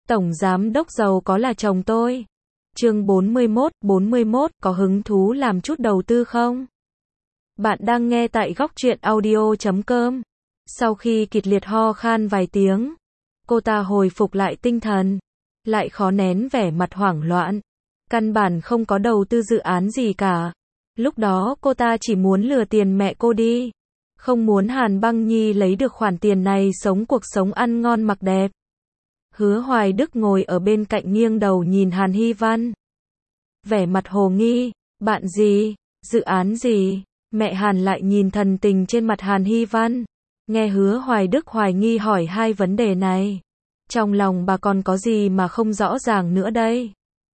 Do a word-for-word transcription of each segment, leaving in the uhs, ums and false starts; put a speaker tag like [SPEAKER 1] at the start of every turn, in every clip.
[SPEAKER 1] Tổng giám đốc giàu có là chồng tôi. Chương bốn mươi mốt, bốn mươi mốt, có hứng thú làm chút đầu tư không? Bạn đang nghe tại góc truyện audio chấm com. Sau khi kịch liệt ho khan vài tiếng, cô ta hồi phục lại tinh thần, lại khó nén vẻ mặt hoảng loạn. Căn bản không có đầu tư dự án gì cả. Lúc đó cô ta chỉ muốn lừa tiền mẹ cô đi. Không muốn Hàn Băng Nhi lấy được khoản tiền này sống cuộc sống ăn ngon mặc đẹp. Hứa Hoài Đức ngồi ở bên cạnh nghiêng đầu nhìn Hàn Hy Văn. Vẻ mặt hồ nghi, bạn gì, dự án gì, mẹ Hàn lại nhìn thần tình trên mặt Hàn Hy Văn. Nghe Hứa Hoài Đức hoài nghi hỏi hai vấn đề này. Trong lòng bà còn có gì mà không rõ ràng nữa đây.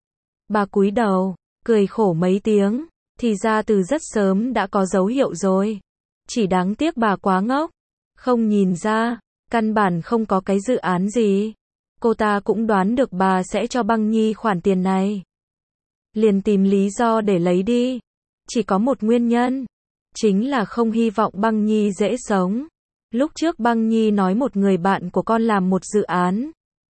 [SPEAKER 1] Bà cúi đầu, cười khổ mấy tiếng, thì ra từ rất sớm đã có dấu hiệu rồi. Chỉ đáng tiếc bà quá ngốc, không nhìn ra, căn bản không có cái dự án gì. Cô ta cũng đoán được bà sẽ cho Băng Nhi khoản tiền này. Liền tìm lý do để lấy đi. Chỉ có một nguyên nhân, chính là không hy vọng Băng Nhi dễ sống. Lúc trước Băng Nhi nói một người bạn của con làm một dự án.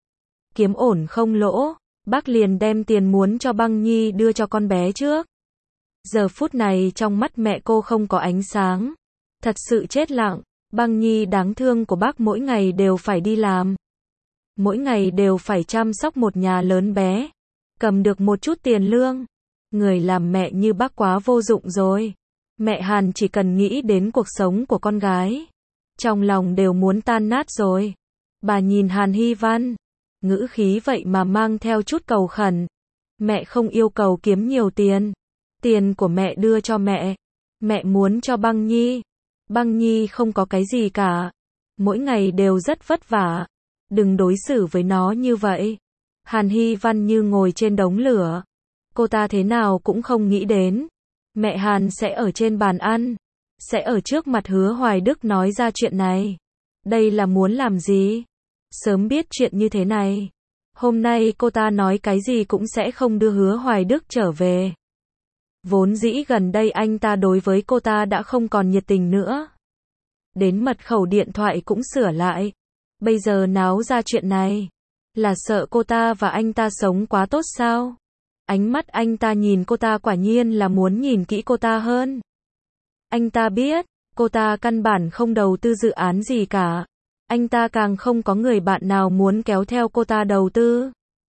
[SPEAKER 1] Kiếm ổn không lỗ, bác liền đem tiền muốn cho Băng Nhi đưa cho con bé trước. Giờ phút này trong mắt mẹ cô không có ánh sáng. Thật sự chết lặng, Băng Nhi đáng thương của bác mỗi ngày đều phải đi làm. Mỗi ngày đều phải chăm sóc một nhà lớn bé. Cầm được một chút tiền lương. Người làm mẹ như bác quá vô dụng rồi. Mẹ Hàn chỉ cần nghĩ đến cuộc sống của con gái. Trong lòng đều muốn tan nát rồi. Bà nhìn Hàn Hy Văn. Ngữ khí vậy mà mang theo chút cầu khẩn. Mẹ không yêu cầu kiếm nhiều tiền. Tiền của mẹ đưa cho mẹ. Mẹ muốn cho Băng Nhi. Băng Nhi không có cái gì cả. Mỗi ngày đều rất vất vả. Đừng đối xử với nó như vậy. Hàn Hy Văn như ngồi trên đống lửa. Cô ta thế nào cũng không nghĩ đến. Mẹ Hàn sẽ ở trên bàn ăn. Sẽ ở trước mặt Hứa Hoài Đức nói ra chuyện này. Đây là muốn làm gì? Sớm biết chuyện như thế này. Hôm nay cô ta nói cái gì cũng sẽ không đưa Hứa Hoài Đức trở về. Vốn dĩ gần đây anh ta đối với cô ta đã không còn nhiệt tình nữa. Đến mật khẩu điện thoại cũng sửa lại. Bây giờ náo ra chuyện này. Là sợ cô ta và anh ta sống quá tốt sao? Ánh mắt anh ta nhìn cô ta quả nhiên là muốn nhìn kỹ cô ta hơn. Anh ta biết, cô ta căn bản không đầu tư dự án gì cả. Anh ta càng không có người bạn nào muốn kéo theo cô ta đầu tư.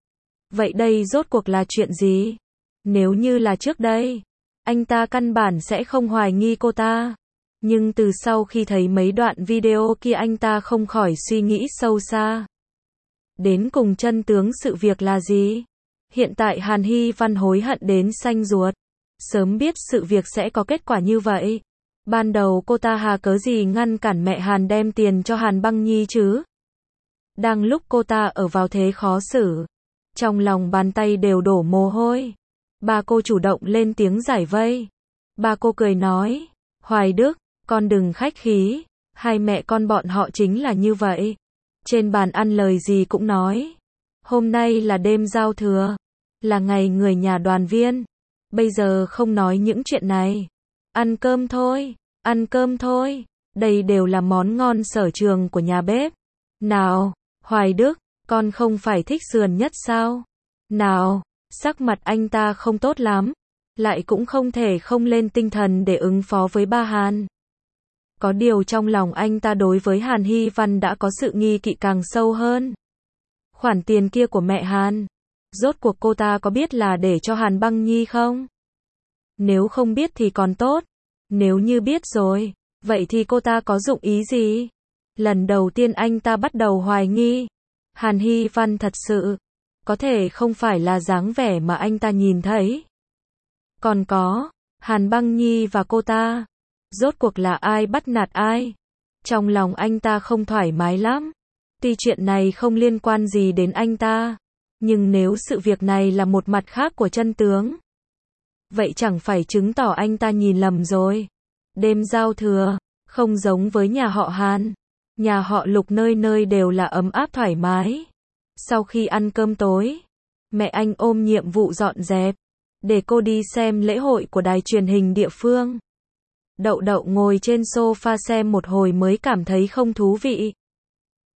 [SPEAKER 1] Vậy đây rốt cuộc là chuyện gì? Nếu như là trước đây, anh ta căn bản sẽ không hoài nghi cô ta. Nhưng từ sau khi thấy mấy đoạn video kia anh ta không khỏi suy nghĩ sâu xa. Đến cùng chân tướng sự việc là gì? Hiện tại Hàn Hy Văn hối hận đến xanh ruột. Sớm biết sự việc sẽ có kết quả như vậy. Ban đầu cô ta hà cớ gì ngăn cản mẹ Hàn đem tiền cho Hàn Băng Nhi chứ? Đang lúc cô ta ở vào thế khó xử. Trong lòng bàn tay đều đổ mồ hôi. Bà cô chủ động lên tiếng giải vây. Bà cô cười nói. Hoài Đức, con đừng khách khí. Hai mẹ con bọn họ chính là như vậy. Trên bàn ăn lời gì cũng nói. Hôm nay là đêm giao thừa. Là ngày người nhà đoàn viên. Bây giờ không nói những chuyện này. Ăn cơm thôi. Ăn cơm thôi. Đây đều là món ngon sở trường của nhà bếp. Nào, Hoài Đức, con không phải thích sườn nhất sao? Nào, sắc mặt anh ta không tốt lắm. Lại cũng không thể không lên tinh thần để ứng phó với ba Hàn. Có điều trong lòng anh ta đối với Hàn Hy Văn đã có sự nghi kỵ càng sâu hơn. Khoản tiền kia của mẹ Hàn. Rốt cuộc cô ta có biết là để cho Hàn Băng Nhi không? Nếu không biết thì còn tốt. Nếu như biết rồi, vậy thì cô ta có dụng ý gì? Lần đầu tiên anh ta bắt đầu hoài nghi. Hàn Hy Văn thật sự. Có thể không phải là dáng vẻ mà anh ta nhìn thấy. Còn có, Hàn Băng Nhi và cô ta. Rốt cuộc là ai bắt nạt ai? Trong lòng anh ta không thoải mái lắm. Tuy chuyện này không liên quan gì đến anh ta. Nhưng nếu sự việc này là một mặt khác của chân tướng. Vậy chẳng phải chứng tỏ anh ta nhìn lầm rồi. Đêm giao thừa, không giống với nhà họ Hàn. Nhà họ Lục nơi nơi đều là ấm áp thoải mái. Sau khi ăn cơm tối, mẹ anh ôm nhiệm vụ dọn dẹp. Để cô đi xem lễ hội của đài truyền hình địa phương. Đậu Đậu ngồi trên sofa xem một hồi mới cảm thấy không thú vị.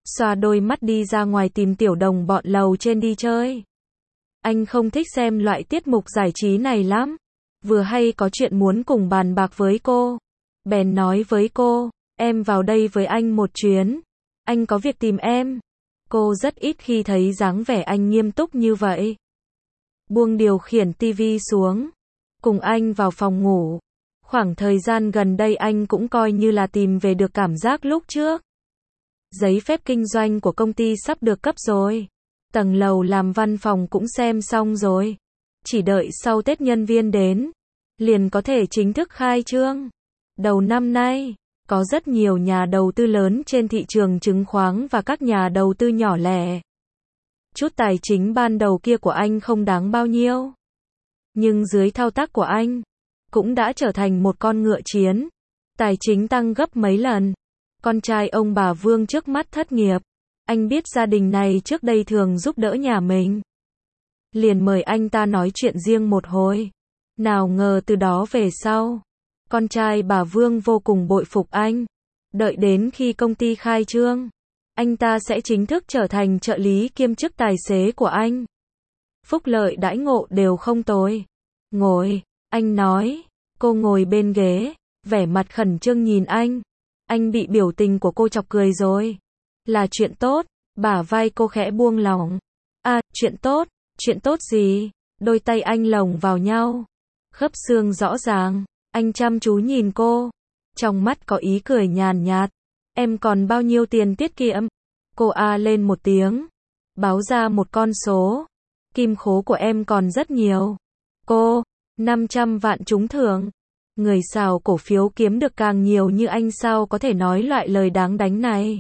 [SPEAKER 1] xoa đôi mắt đi ra ngoài tìm tiểu đồng bọn lầu trên đi chơi. Anh không thích xem loại tiết mục giải trí này lắm. Vừa hay có chuyện muốn cùng bàn bạc với cô. Bèn nói với cô, em vào đây với anh một chuyến. Anh có việc tìm em. Cô rất ít khi thấy dáng vẻ anh nghiêm túc như vậy. Buông điều khiển tivi xuống. Cùng anh vào phòng ngủ. Khoảng thời gian gần đây anh cũng coi như là tìm về được cảm giác lúc trước. Giấy phép kinh doanh của công ty sắp được cấp rồi. Tầng lầu làm văn phòng cũng xem xong rồi. Chỉ đợi sau Tết nhân viên đến, liền có thể chính thức khai trương. Đầu năm nay, có rất nhiều nhà đầu tư lớn trên thị trường chứng khoán và các nhà đầu tư nhỏ lẻ. Chút tài chính ban đầu kia của anh không đáng bao nhiêu. Nhưng dưới thao tác của anh, cũng đã trở thành một con ngựa chiến. Tài chính tăng gấp mấy lần. Con trai ông bà Vương trước mắt thất nghiệp. Anh biết gia đình này trước đây thường giúp đỡ nhà mình. Liền mời anh ta nói chuyện riêng một hồi. Nào ngờ từ đó về sau, con trai bà Vương vô cùng bội phục anh. Đợi đến khi công ty khai trương, anh ta sẽ chính thức trở thành trợ lý kiêm chức tài xế của anh. Phúc lợi đãi ngộ đều không tồi. Ngồi, anh nói. Cô ngồi bên ghế, vẻ mặt khẩn trương nhìn anh. Anh bị biểu tình của cô chọc cười rồi. Là chuyện tốt, bả vai cô khẽ buông lỏng. À, chuyện tốt, chuyện tốt gì? Đôi tay anh lồng vào nhau. Khớp xương rõ ràng, anh chăm chú nhìn cô. Trong mắt có ý cười nhàn nhạt. Em còn bao nhiêu tiền tiết kiệm? Cô a lên một tiếng. Báo ra một con số. Kim khố của em còn rất nhiều. Cô, năm trăm vạn trúng thưởng. Người xào cổ phiếu kiếm được càng nhiều như anh sao có thể nói loại lời đáng đánh này.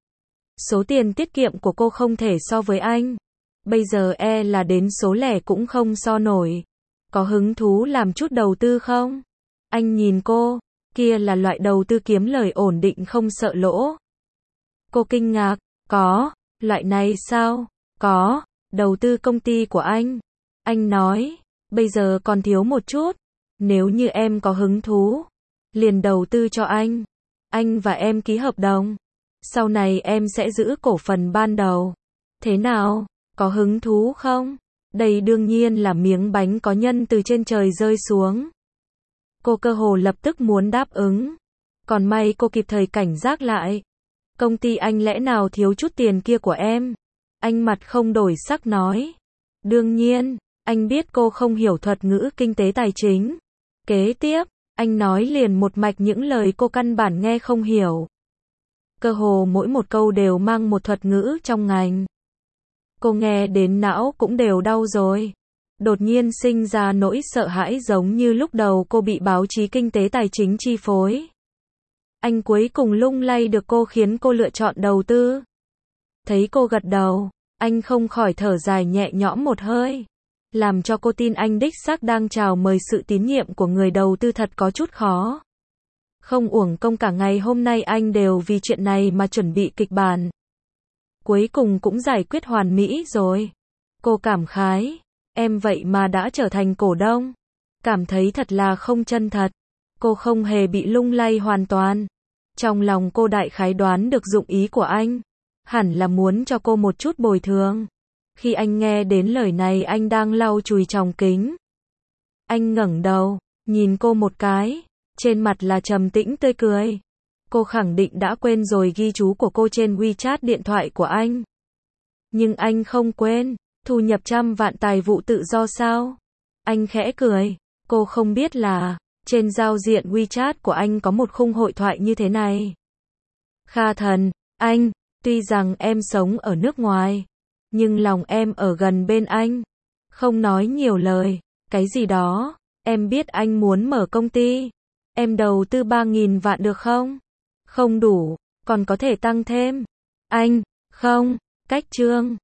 [SPEAKER 1] Số tiền tiết kiệm của cô không thể so với anh. Bây giờ e là đến số lẻ cũng không so nổi. Có hứng thú làm chút đầu tư không? Anh nhìn cô, kia là loại đầu tư kiếm lời ổn định không sợ lỗ. Cô kinh ngạc, có, loại này sao? Có, đầu tư công ty của anh. Anh nói, bây giờ còn thiếu một chút. Nếu như em có hứng thú, liền đầu tư cho anh. Anh và em ký hợp đồng. Sau này em sẽ giữ cổ phần ban đầu. Thế nào? Có hứng thú không? Đây đương nhiên là miếng bánh có nhân từ trên trời rơi xuống. Cô cơ hồ lập tức muốn đáp ứng. Còn may cô kịp thời cảnh giác lại. Công ty anh lẽ nào thiếu chút tiền kia của em? Anh mặt không đổi sắc nói. Đương nhiên, anh biết cô không hiểu thuật ngữ kinh tế tài chính. Kế tiếp, anh nói liền một mạch những lời cô căn bản nghe không hiểu. Cơ hồ mỗi một câu đều mang một thuật ngữ trong ngành. Cô nghe đến não cũng đều đau rồi. Đột nhiên sinh ra nỗi sợ hãi giống như lúc đầu cô bị báo chí kinh tế tài chính chi phối. Anh cuối cùng lung lay được cô khiến cô lựa chọn đầu tư. Thấy cô gật đầu, anh không khỏi thở dài nhẹ nhõm một hơi. Làm cho cô tin anh đích xác đang chào mời sự tín nhiệm của người đầu tư thật có chút khó. Không uổng công cả ngày hôm nay anh đều vì chuyện này mà chuẩn bị kịch bản. Cuối cùng cũng giải quyết hoàn mỹ rồi. Cô cảm khái, em vậy mà đã trở thành cổ đông. Cảm thấy thật là không chân thật. Cô không hề bị lung lay hoàn toàn. Trong lòng cô đại khái đoán được dụng ý của anh. Hẳn là muốn cho cô một chút bồi thường. Khi anh nghe đến lời này anh đang lau chùi tròng kính. Anh ngẩng đầu, nhìn cô một cái. Trên mặt là trầm tĩnh tươi cười. Cô khẳng định đã quên rồi ghi chú của cô trên WeChat điện thoại của anh. Nhưng anh không quên, thu nhập trăm vạn tài vụ tự do sao? Anh khẽ cười. Cô không biết là, trên giao diện WeChat của anh có một khung hội thoại như thế này. Kha Thần, anh, tuy rằng em sống ở nước ngoài, nhưng lòng em ở gần bên anh. Không nói nhiều lời, cái gì đó, em biết anh muốn mở công ty. Em đầu tư ba nghìn vạn được không? Không đủ, còn có thể tăng thêm. Anh, không, cách chương.